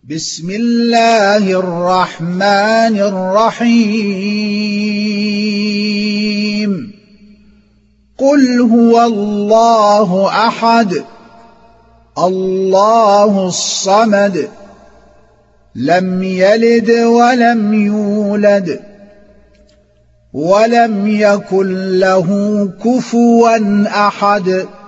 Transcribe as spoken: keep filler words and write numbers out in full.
بسم الله الرحمن الرحيم قل هو الله أحد الله الصمد لم يلد ولم يولد ولم يكن له كفوا أحد